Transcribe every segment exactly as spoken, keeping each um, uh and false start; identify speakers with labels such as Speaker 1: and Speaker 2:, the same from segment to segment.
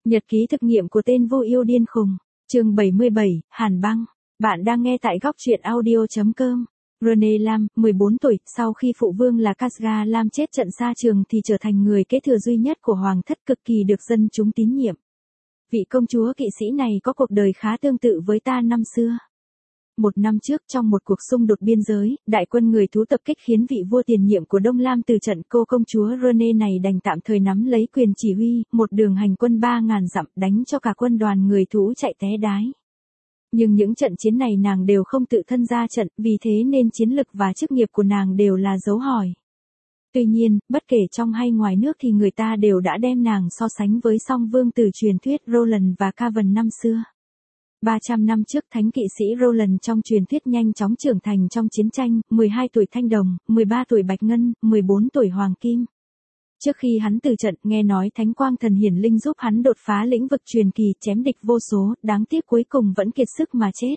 Speaker 1: Nhật ký thực nghiệm của tên vô yêu điên khùng. Chương bảy mươi bảy, Hàn băng. Bạn đang nghe tại góc truyện audio chấm com. Rene Lam, mười bốn tuổi, sau khi phụ vương là Kasga Lam chết trận xa trường thì trở thành người kế thừa duy nhất của hoàng thất, cực kỳ được dân chúng tín nhiệm. Vị công chúa kỵ sĩ này có cuộc đời khá tương tự với ta năm xưa. Một năm trước, trong một cuộc xung đột biên giới, đại quân người thú tập kích khiến vị vua tiền nhiệm của Đông Lam từ trận, cô công chúa Rene này đành tạm thời nắm lấy quyền chỉ huy, một đường hành quân ba ngàn dặm, đánh cho cả quân đoàn người thú chạy té đái. Nhưng những trận chiến này nàng đều không tự thân ra trận, vì thế nên chiến lực và chức nghiệp của nàng đều là dấu hỏi. Tuy nhiên, bất kể trong hay ngoài nước thì người ta đều đã đem nàng so sánh với song vương tử truyền thuyết Roland và Cavan năm xưa. ba trăm năm trước, thánh kỵ sĩ Roland trong truyền thuyết nhanh chóng trưởng thành trong chiến tranh, mười hai tuổi thanh đồng, mười ba tuổi bạch ngân, mười bốn tuổi hoàng kim. Trước khi hắn từ trận, nghe nói thánh quang thần hiển linh giúp hắn đột phá lĩnh vực truyền kỳ, chém địch vô số, đáng tiếc cuối cùng vẫn kiệt sức mà chết.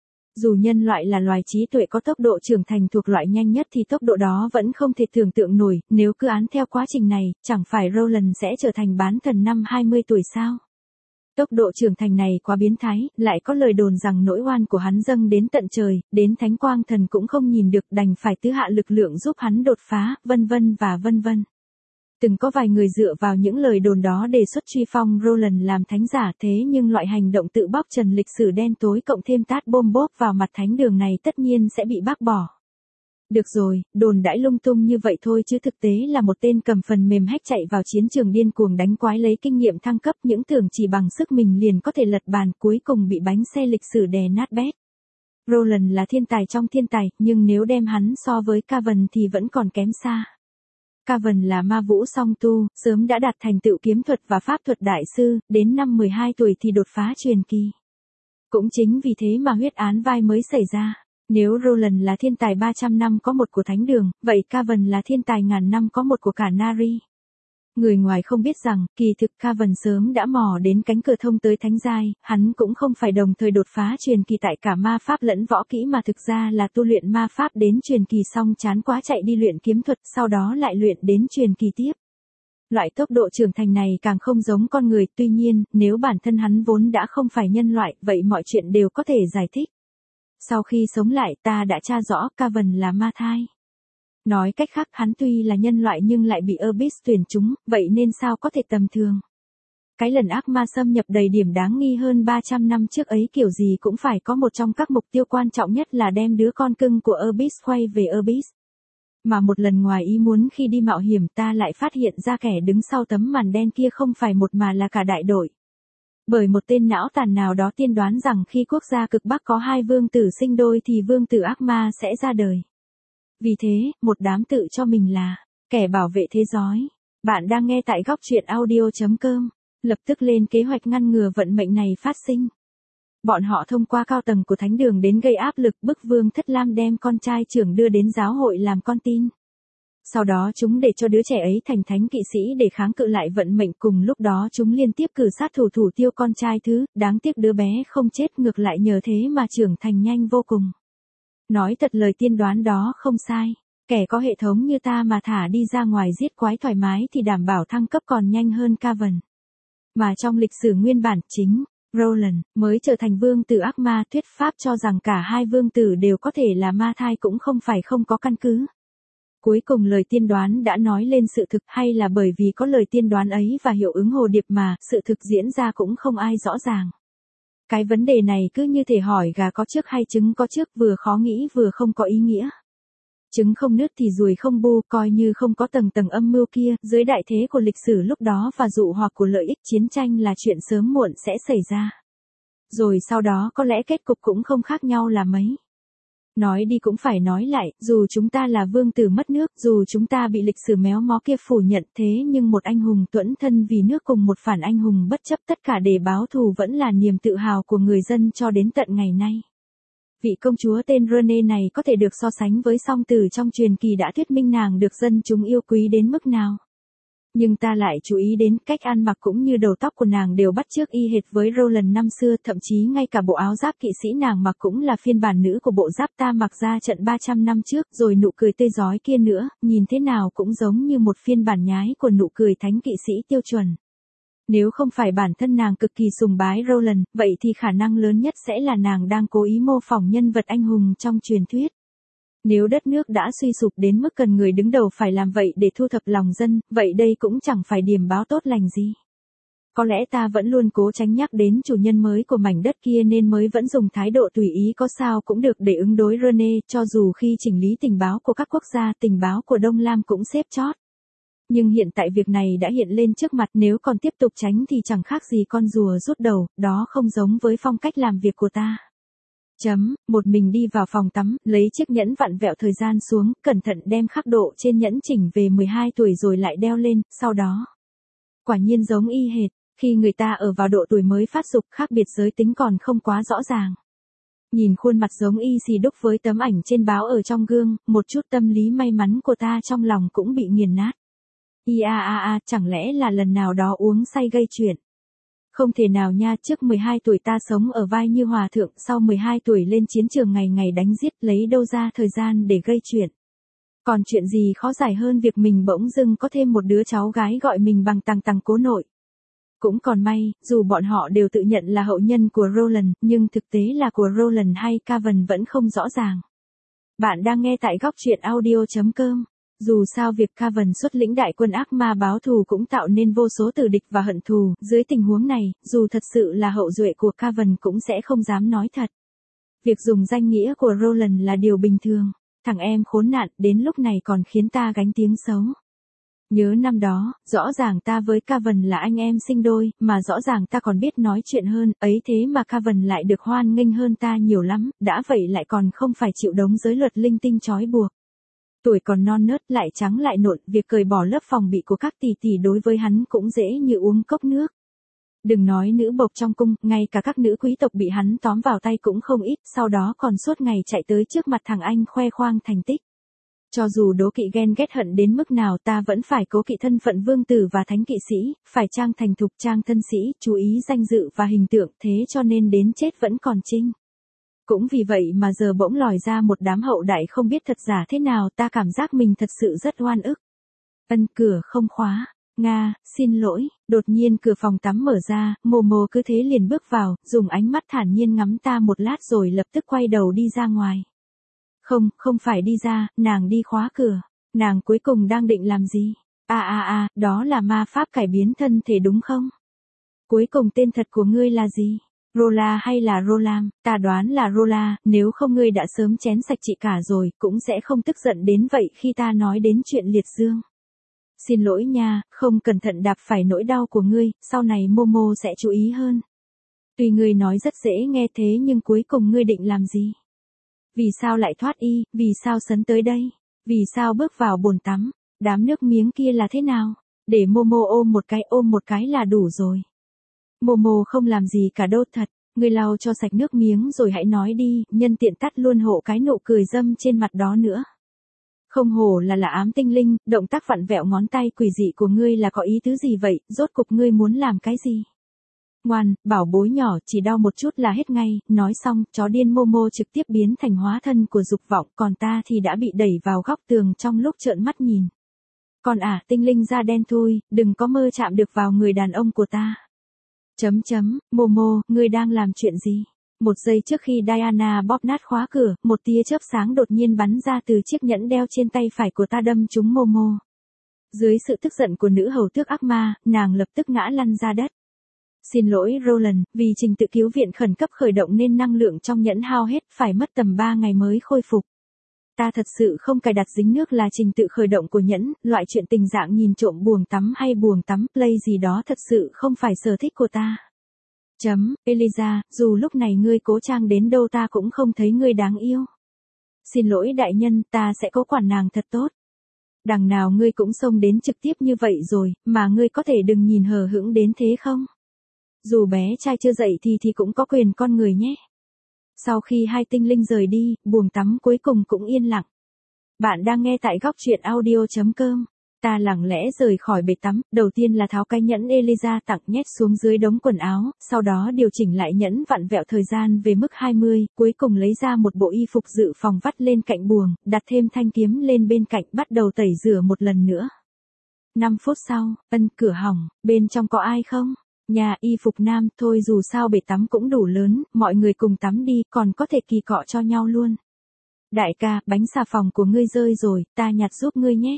Speaker 1: Dù nhân loại là loài trí tuệ có tốc độ trưởng thành thuộc loại nhanh nhất thì tốc độ đó vẫn không thể tưởng tượng nổi, nếu cứ án theo quá trình này, chẳng phải Roland sẽ trở thành bán thần năm hai mươi tuổi sao? Tốc độ trưởng thành này quá biến thái, lại có lời đồn rằng nỗi oan của hắn dâng đến tận trời, đến thánh quang thần cũng không nhìn được, đành phải tứ hạ lực lượng giúp hắn đột phá, vân vân và vân vân. Từng có vài người dựa vào những lời đồn đó đề xuất truy phong Roland làm thánh giả, thế nhưng loại hành động tự bóc trần lịch sử đen tối cộng thêm tát bôm bốp vào mặt thánh đường này tất nhiên sẽ bị bác bỏ. Được rồi, đồn đãi lung tung như vậy thôi chứ thực tế là một tên cầm phần mềm hack chạy vào chiến trường điên cuồng đánh quái lấy kinh nghiệm thăng cấp, những tưởng chỉ bằng sức mình liền có thể lật bàn, cuối cùng bị bánh xe lịch sử đè nát bét. Roland là thiên tài trong thiên tài, nhưng nếu đem hắn so với Cavan thì vẫn còn kém xa. Cavan là ma vũ song tu, sớm đã đạt thành tựu kiếm thuật và pháp thuật đại sư, đến năm mười hai tuổi thì đột phá truyền kỳ. Cũng chính vì thế mà huyết án vai mới xảy ra. Nếu Roland là thiên tài ba trăm năm có một của thánh đường, vậy Cavan là thiên tài ngàn năm có một của cả Nari. Người ngoài không biết rằng, kỳ thực Cavan sớm đã mò đến cánh cửa thông tới thánh giai, hắn cũng không phải đồng thời đột phá truyền kỳ tại cả ma pháp lẫn võ kỹ mà thực ra là tu luyện ma pháp đến truyền kỳ xong chán quá chạy đi luyện kiếm thuật, sau đó lại luyện đến truyền kỳ tiếp. Loại tốc độ trưởng thành này càng không giống con người, tuy nhiên, nếu bản thân hắn vốn đã không phải nhân loại, vậy mọi chuyện đều có thể giải thích. Sau khi sống lại, ta đã tra rõ, Cavan là ma thai. Nói cách khác, hắn tuy là nhân loại nhưng lại bị Abyss tuyển trúng, vậy nên sao có thể tầm thường. Cái lần ác ma xâm nhập đầy điểm đáng nghi hơn ba trăm năm trước ấy kiểu gì cũng phải có một trong các mục tiêu quan trọng nhất là đem đứa con cưng của Abyss quay về Abyss. Mà một lần ngoài ý muốn khi đi mạo hiểm ta lại phát hiện ra kẻ đứng sau tấm màn đen kia không phải một mà là cả đại đội. Bởi một tên não tàn nào đó tiên đoán rằng khi quốc gia cực Bắc có hai vương tử sinh đôi thì vương tử ác ma sẽ ra đời. Vì thế, một đám tự cho mình là kẻ bảo vệ thế giới. Bạn đang nghe tại góc truyện audio chấm com, lập tức lên kế hoạch ngăn ngừa vận mệnh này phát sinh. Bọn họ thông qua cao tầng của thánh đường đến gây áp lực bức vương Thất Lam đem con trai trưởng đưa đến giáo hội làm con tin. Sau đó chúng để cho đứa trẻ ấy thành thánh kỵ sĩ để kháng cự lại vận mệnh, cùng lúc đó chúng liên tiếp cử sát thủ thủ tiêu con trai thứ, đáng tiếc đứa bé không chết ngược lại nhờ thế mà trưởng thành nhanh vô cùng. Nói thật lời tiên đoán đó không sai, kẻ có hệ thống như ta mà thả đi ra ngoài giết quái thoải mái thì đảm bảo thăng cấp còn nhanh hơn Cavan. Mà trong lịch sử nguyên bản chính, Roland mới trở thành vương tử ác ma, thuyết pháp cho rằng cả hai vương tử đều có thể là ma thai cũng không phải không có căn cứ. Cuối cùng lời tiên đoán đã nói lên sự thực, hay là bởi vì có lời tiên đoán ấy và hiệu ứng hồ điệp mà sự thực diễn ra cũng không ai rõ ràng. Cái vấn đề này cứ như thể hỏi gà có trước hay trứng có trước, vừa khó nghĩ vừa không có ý nghĩa. Trứng không nứt thì ruồi không bu, coi như không có tầng tầng âm mưu kia, dưới đại thế của lịch sử lúc đó và dụ hoặc của lợi ích chiến tranh là chuyện sớm muộn sẽ xảy ra. Rồi sau đó có lẽ kết cục cũng không khác nhau là mấy. Nói đi cũng phải nói lại, dù chúng ta là vương tử mất nước, dù chúng ta bị lịch sử méo mó kia phủ nhận, thế nhưng một anh hùng tuẫn thân vì nước cùng một phản anh hùng bất chấp tất cả để báo thù vẫn là niềm tự hào của người dân cho đến tận ngày nay. Vị công chúa tên Rene này có thể được so sánh với song tử trong truyền kỳ đã thuyết minh nàng được dân chúng yêu quý đến mức nào. Nhưng ta lại chú ý đến cách ăn mặc cũng như đầu tóc của nàng đều bắt chước y hệt với Roland năm xưa, thậm chí ngay cả bộ áo giáp kỵ sĩ nàng mặc cũng là phiên bản nữ của bộ giáp ta mặc ra trận ba trăm năm trước, rồi nụ cười tươi rói kia nữa, nhìn thế nào cũng giống như một phiên bản nhái của nụ cười thánh kỵ sĩ tiêu chuẩn. Nếu không phải bản thân nàng cực kỳ sùng bái Roland, vậy thì khả năng lớn nhất sẽ là nàng đang cố ý mô phỏng nhân vật anh hùng trong truyền thuyết. Nếu đất nước đã suy sụp đến mức cần người đứng đầu phải làm vậy để thu thập lòng dân, vậy đây cũng chẳng phải điểm báo tốt lành gì. Có lẽ ta vẫn luôn cố tránh nhắc đến chủ nhân mới của mảnh đất kia nên mới vẫn dùng thái độ tùy ý có sao cũng được để ứng đối Rene, cho dù khi chỉnh lý tình báo của các quốc gia, tình báo của Đông Lam cũng xếp chót. Nhưng hiện tại việc này đã hiện lên trước mặt, nếu còn tiếp tục tránh thì chẳng khác gì con rùa rút đầu, đó không giống với phong cách làm việc của ta. Chấm, một mình đi vào phòng tắm, lấy chiếc nhẫn vặn vẹo thời gian xuống, cẩn thận đem khắc độ trên nhẫn chỉnh về mười hai tuổi rồi lại đeo lên, sau đó. Quả nhiên giống y hệt, khi người ta ở vào độ tuổi mới phát dục, khác biệt giới tính còn không quá rõ ràng. Nhìn khuôn mặt giống y xì đúc với tấm ảnh trên báo ở trong gương, một chút tâm lý may mắn của ta trong lòng cũng bị nghiền nát. Ia a a, chẳng lẽ là lần nào đó uống say gây chuyện? Không thể nào nha, trước mười hai tuổi ta sống ở vai như hòa thượng, sau mười hai tuổi lên chiến trường ngày ngày đánh giết, lấy đâu ra thời gian để gây chuyện. Còn chuyện gì khó giải hơn việc mình bỗng dưng có thêm một đứa cháu gái gọi mình bằng tằng tằng cố nội. Cũng còn may, dù bọn họ đều tự nhận là hậu nhân của Roland, nhưng thực tế là của Roland hay Cavan vẫn không rõ ràng. Bạn đang nghe tại góc truyện audio chấm com. Dù sao việc Cavan xuất lĩnh đại quân ác ma báo thù cũng tạo nên vô số tử địch và hận thù, dưới tình huống này, dù thật sự là hậu duệ của Cavan cũng sẽ không dám nói thật. Việc dùng danh nghĩa của Roland là điều bình thường, thằng em khốn nạn đến lúc này còn khiến ta gánh tiếng xấu. Nhớ năm đó, rõ ràng ta với Cavan là anh em sinh đôi, mà rõ ràng ta còn biết nói chuyện hơn, ấy thế mà Cavan lại được hoan nghênh hơn ta nhiều lắm, đã vậy lại còn không phải chịu đống giới luật linh tinh trói buộc. Tuổi còn non nớt lại trắng lại nộn, việc cởi bỏ lớp phòng bị của các tỷ tỷ đối với hắn cũng dễ như uống cốc nước. Đừng nói nữ bộc trong cung, ngay cả các nữ quý tộc bị hắn tóm vào tay cũng không ít, sau đó còn suốt ngày chạy tới trước mặt thằng anh khoe khoang thành tích. Cho dù đố kỵ ghen ghét hận đến mức nào ta vẫn phải cố kỵ thân phận vương tử và thánh kỵ sĩ, phải trang thành thục trang thân sĩ, chú ý danh dự và hình tượng, thế cho nên đến chết vẫn còn trinh. Cũng vì vậy mà giờ bỗng lòi ra một đám hậu đại không biết thật giả thế nào, ta cảm giác mình thật sự rất oan ức. Ân, cửa không khóa. Nga, xin lỗi, đột nhiên cửa phòng tắm mở ra, Momo cứ thế liền bước vào, dùng ánh mắt thản nhiên ngắm ta một lát rồi lập tức quay đầu đi ra ngoài. Không, không phải đi ra, nàng đi khóa cửa. Nàng cuối cùng đang định làm gì? À à à, đó là ma pháp cải biến thân thể đúng không? Cuối cùng tên thật của ngươi là gì? Rola hay là Rolam? Ta đoán là Rola, nếu không ngươi đã sớm chén sạch chị cả rồi, cũng sẽ không tức giận đến vậy khi ta nói đến chuyện liệt dương. Xin lỗi nha, không cẩn thận đạp phải nỗi đau của ngươi, sau này Momo sẽ chú ý hơn. Tuy ngươi nói rất dễ nghe thế nhưng cuối cùng ngươi định làm gì? Vì sao lại thoát y, vì sao sấn tới đây? Vì sao bước vào bồn tắm? Đám nước miếng kia là thế nào? Để Momo ôm một cái ôm một cái là đủ rồi. Momo không làm gì cả đâu thật, ngươi lau cho sạch nước miếng rồi hãy nói đi, nhân tiện tắt luôn hộ cái nụ cười dâm trên mặt đó nữa. Không hổ là là ám tinh linh, động tác vặn vẹo ngón tay quỷ dị của ngươi là có ý tứ gì vậy, rốt cục ngươi muốn làm cái gì? Ngoan, bảo bối nhỏ, chỉ đau một chút là hết ngay, nói xong, chó điên Momo trực tiếp biến thành hóa thân của dục vọng, còn ta thì đã bị đẩy vào góc tường trong lúc trợn mắt nhìn. Còn à, tinh linh da đen thui, đừng có mơ chạm được vào người đàn ông của ta. Chấm chấm, Momo, ngươi đang làm chuyện gì? Một giây trước khi Diana bóp nát khóa cửa, một tia chớp sáng đột nhiên bắn ra từ chiếc nhẫn đeo trên tay phải của ta đâm trúng Momo. Dưới sự tức giận của nữ hầu tước ác ma, nàng lập tức ngã lăn ra đất. Xin lỗi Roland, vì trình tự cứu viện khẩn cấp khởi động nên năng lượng trong nhẫn hao hết, phải mất tầm ba ngày mới khôi phục. Ta thật sự không cài đặt dính nước là trình tự khởi động của nhẫn, loại chuyện tình dạng nhìn trộm buồng tắm hay buồng tắm play gì đó thật sự không phải sở thích của ta. Chấm, Eliza, dù lúc này ngươi cố trang đến đâu ta cũng không thấy ngươi đáng yêu. Xin lỗi đại nhân, ta sẽ cố quản nàng thật tốt. Đằng nào ngươi cũng xông đến trực tiếp như vậy rồi, mà ngươi có thể đừng nhìn hờ hững đến thế không? Dù bé trai chưa dậy thì thì cũng có quyền con người nhé. Sau khi hai tinh linh rời đi, buồng tắm cuối cùng cũng yên lặng. Bạn đang nghe tại góc truyện audio chấm com. Ta lặng lẽ rời khỏi bể tắm, đầu tiên là tháo cái nhẫn Eliza tặng nhét xuống dưới đống quần áo, sau đó điều chỉnh lại nhẫn vặn vẹo thời gian về mức hai mươi, cuối cùng lấy ra một bộ y phục dự phòng vắt lên cạnh buồng, đặt thêm thanh kiếm lên bên cạnh, bắt đầu tẩy rửa một lần nữa. năm phút sau, ân, cửa hỏng, bên trong có ai không? Nhà y phục nam, thôi dù sao bể tắm cũng đủ lớn, mọi người cùng tắm đi, còn có thể kỳ cọ cho nhau luôn. Đại ca, bánh xà phòng của ngươi rơi rồi, ta nhặt giúp ngươi nhé.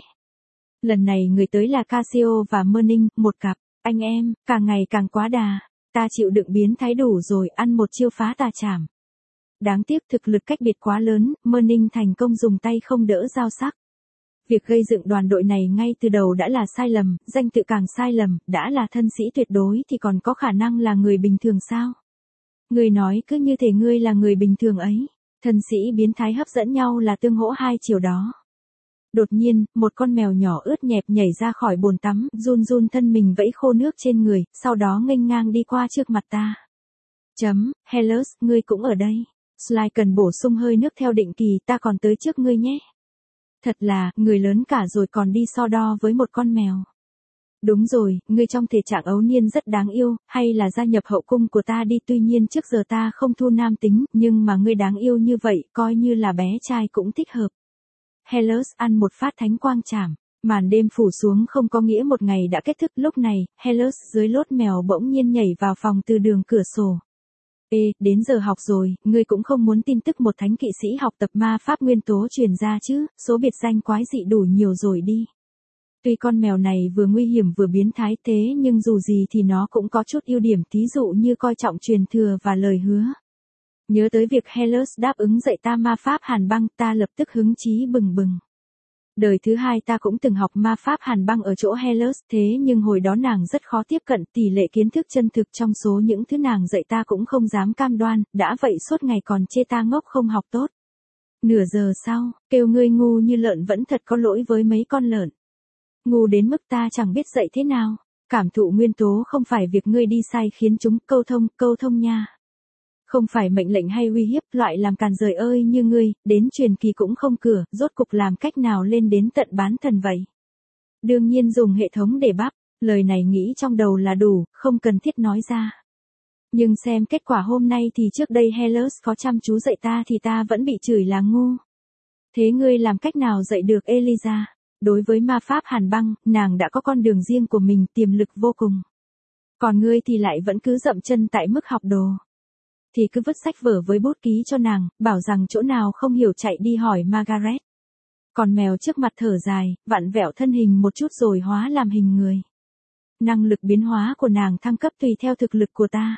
Speaker 1: Lần này người tới là Casio và Merning, một cặp, anh em, càng ngày càng quá đà, ta chịu đựng biến thái đủ rồi, ăn một chiêu phá tà chảm. Đáng tiếc thực lực cách biệt quá lớn, Merning thành công dùng tay không đỡ dao sắc. Việc gây dựng đoàn đội này ngay từ đầu đã là sai lầm, danh tự càng sai lầm, đã là thân sĩ tuyệt đối thì còn có khả năng là người bình thường sao? Người nói cứ như thể ngươi là người bình thường ấy, thân sĩ biến thái hấp dẫn nhau là tương hỗ hai chiều đó. Đột nhiên, một con mèo nhỏ ướt nhẹp nhảy ra khỏi bồn tắm, run run thân mình vẫy khô nước trên người, sau đó nghênh ngang đi qua trước mặt ta. Chấm, Hellas, ngươi cũng ở đây. Sly cần bổ sung hơi nước theo định kỳ, ta còn tới trước ngươi nhé. Thật là, người lớn cả rồi còn đi so đo với một con mèo. Đúng rồi, ngươi trong thể trạng ấu niên rất đáng yêu, hay là gia nhập hậu cung của ta đi, tuy nhiên trước giờ ta không thu nam tính, nhưng mà ngươi đáng yêu như vậy, coi như là bé trai cũng thích hợp. Hellas ăn một phát thánh quang chảm, màn đêm phủ xuống không có nghĩa một ngày đã kết thúc, lúc này, Hellas dưới lốt mèo bỗng nhiên nhảy vào phòng từ đường cửa sổ. Ê, đến giờ học rồi, ngươi cũng không muốn tin tức một thánh kỵ sĩ học tập ma pháp nguyên tố truyền ra chứ, số biệt danh quái dị đủ nhiều rồi đi. Tuy con mèo này vừa nguy hiểm vừa biến thái thế nhưng dù gì thì nó cũng có chút ưu điểm, thí dụ như coi trọng truyền thừa và lời hứa. Nhớ tới việc Hellas đáp ứng dạy ta ma pháp hàn băng, ta lập tức hứng chí bừng bừng. Đời thứ hai ta cũng từng học ma pháp hàn băng ở chỗ Hellas, thế nhưng hồi đó nàng rất khó tiếp cận, tỷ lệ kiến thức chân thực trong số những thứ nàng dạy ta cũng không dám cam đoan, đã vậy suốt ngày còn chê ta ngốc không học tốt. Nửa giờ sau, kêu ngươi ngu như lợn vẫn thật có lỗi với mấy con lợn. Ngu đến mức ta chẳng biết dạy thế nào, cảm thụ nguyên tố không phải việc ngươi đi sai khiến chúng, câu thông, câu thông nha. Không phải mệnh lệnh hay uy hiếp, loại làm càn rời ơi như ngươi, đến truyền kỳ cũng không cửa, rốt cục làm cách nào lên đến tận bán thần vậy. Đương nhiên dùng hệ thống để bắp, lời này nghĩ trong đầu là đủ, không cần thiết nói ra. Nhưng xem kết quả hôm nay thì trước đây Hellas có chăm chú dạy ta thì ta vẫn bị chửi là ngu. Thế ngươi làm cách nào dạy được Eliza? Đối với ma pháp hàn băng, nàng đã có con đường riêng của mình, tiềm lực vô cùng. Còn ngươi thì lại vẫn cứ dậm chân tại mức học đồ. Thì cứ vứt sách vở với bút ký cho nàng, bảo rằng chỗ nào không hiểu chạy đi hỏi Margaret. Còn mèo trước mặt thở dài, vặn vẹo thân hình một chút rồi hóa làm hình người. Năng lực biến hóa của nàng thăng cấp tùy theo thực lực của ta.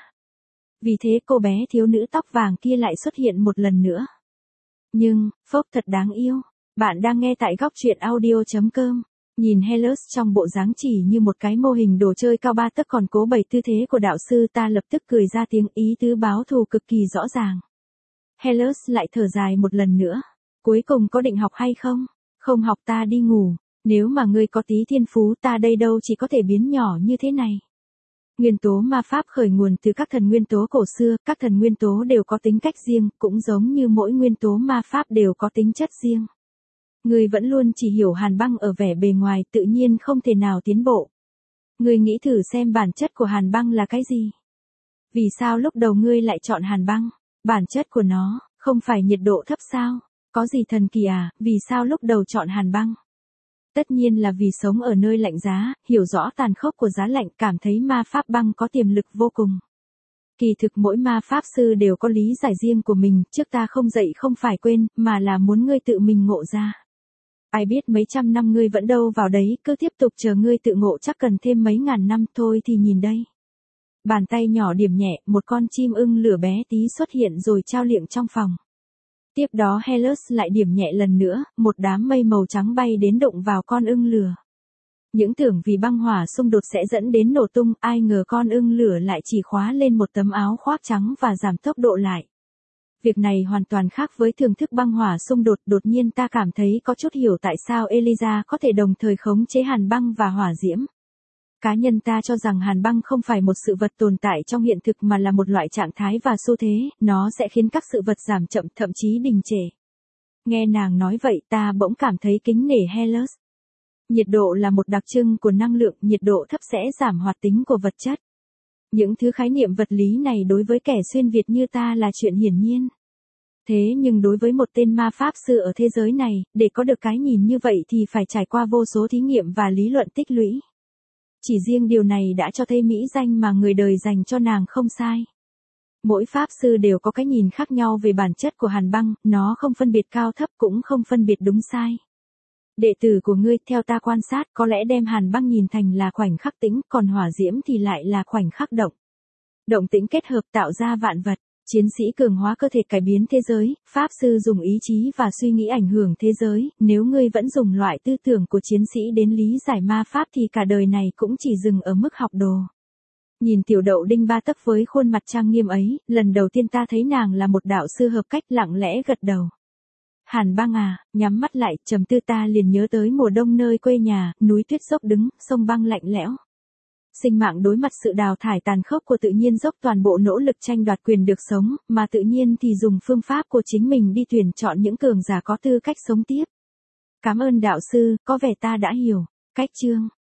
Speaker 1: Vì thế cô bé thiếu nữ tóc vàng kia lại xuất hiện một lần nữa. Nhưng, phốc thật đáng yêu. Bạn đang nghe tại góc truyện audio chấm com. Nhìn Hellas trong bộ dáng chỉ như một cái mô hình đồ chơi cao ba tấc còn cố bày tư thế của đạo sư, ta lập tức cười ra tiếng, ý tứ báo thù cực kỳ rõ ràng. Hellas lại thở dài một lần nữa. Cuối cùng có định học hay không? Không học ta đi ngủ. Nếu mà ngươi có tí thiên phú, ta đây đâu chỉ có thể biến nhỏ như thế này. Nguyên tố ma pháp khởi nguồn từ các thần nguyên tố cổ xưa, các thần nguyên tố đều có tính cách riêng, cũng giống như mỗi nguyên tố ma pháp đều có tính chất riêng. Ngươi vẫn luôn chỉ hiểu hàn băng ở vẻ bề ngoài, tự nhiên không thể nào tiến bộ. Ngươi nghĩ thử xem bản chất của hàn băng là cái gì? Vì sao lúc đầu ngươi lại chọn hàn băng? Bản chất của nó, không phải nhiệt độ thấp sao? Có gì thần kỳ à, vì sao lúc đầu chọn hàn băng? Tất nhiên là vì sống ở nơi lạnh giá, hiểu rõ tàn khốc của giá lạnh, cảm thấy ma pháp băng có tiềm lực vô cùng. Kỳ thực mỗi ma pháp sư đều có lý giải riêng của mình, trước ta không dạy không phải quên, mà là muốn ngươi tự mình ngộ ra. Ai biết mấy trăm năm ngươi vẫn đâu vào đấy, cứ tiếp tục chờ ngươi tự ngộ chắc cần thêm mấy ngàn năm thôi thì nhìn đây. Bàn tay nhỏ điểm nhẹ, một con chim ưng lửa bé tí xuất hiện rồi trao liệng trong phòng. Tiếp đó Hellas lại điểm nhẹ lần nữa, một đám mây màu trắng bay đến đụng vào con ưng lửa. Những tưởng vì băng hỏa xung đột sẽ dẫn đến nổ tung, ai ngờ con ưng lửa lại chỉ khóa lên một tấm áo khoác trắng và giảm tốc độ lại. Việc này hoàn toàn khác với thưởng thức băng hỏa xung đột, đột nhiên ta cảm thấy có chút hiểu tại sao Eliza có thể đồng thời khống chế hàn băng và hỏa diễm. Cá nhân ta cho rằng hàn băng không phải một sự vật tồn tại trong hiện thực mà là một loại trạng thái và xu thế, nó sẽ khiến các sự vật giảm chậm, thậm chí đình trệ. Nghe nàng nói vậy ta bỗng cảm thấy kính nể Hellas. Nhiệt độ là một đặc trưng của năng lượng, nhiệt độ thấp sẽ giảm hoạt tính của vật chất. Những thứ khái niệm vật lý này đối với kẻ xuyên Việt như ta là chuyện hiển nhiên. Thế nhưng đối với một tên ma pháp sư ở thế giới này, để có được cái nhìn như vậy thì phải trải qua vô số thí nghiệm và lý luận tích lũy. Chỉ riêng điều này đã cho thấy mỹ danh mà người đời dành cho nàng không sai. Mỗi pháp sư đều có cái nhìn khác nhau về bản chất của hàn băng, nó không phân biệt cao thấp cũng không phân biệt đúng sai. Đệ tử của ngươi, theo ta quan sát, có lẽ đem hàn băng nhìn thành là khoảnh khắc tĩnh, còn hỏa diễm thì lại là khoảnh khắc động. Động tĩnh kết hợp tạo ra vạn vật, chiến sĩ cường hóa cơ thể cải biến thế giới, pháp sư dùng ý chí và suy nghĩ ảnh hưởng thế giới, nếu ngươi vẫn dùng loại tư tưởng của chiến sĩ đến lý giải ma pháp thì cả đời này cũng chỉ dừng ở mức học đồ. Nhìn tiểu đậu đinh ba tấc với khuôn mặt trang nghiêm ấy, lần đầu tiên ta thấy nàng là một đạo sư hợp cách, lặng lẽ gật đầu. Hàn băng à, nhắm mắt lại, trầm tư, ta liền nhớ tới mùa đông nơi quê nhà, núi tuyết dốc đứng, sông băng lạnh lẽo. Sinh mạng đối mặt sự đào thải tàn khốc của tự nhiên, dốc toàn bộ nỗ lực tranh đoạt quyền được sống, mà tự nhiên thì dùng phương pháp của chính mình đi tuyển chọn những cường giả có tư cách sống tiếp. Cảm ơn đạo sư, có vẻ ta đã hiểu. Cách chương